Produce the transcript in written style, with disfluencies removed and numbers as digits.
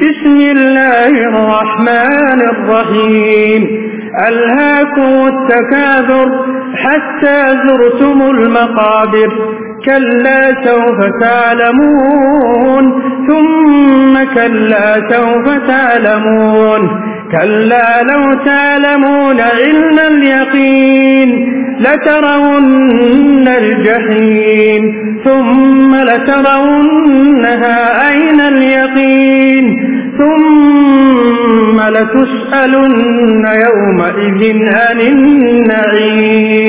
بسم الله الرحمن الرحيم ألهاكم التكاثر حتى زرتم المقابر كلا سوف تعلمون ثم كلا سوف تعلمون كلا لو تعلمون علم اليقين لترون الجحيم ثم لترونها عين اليقين ثم لتسألن يومئذ عن النعيم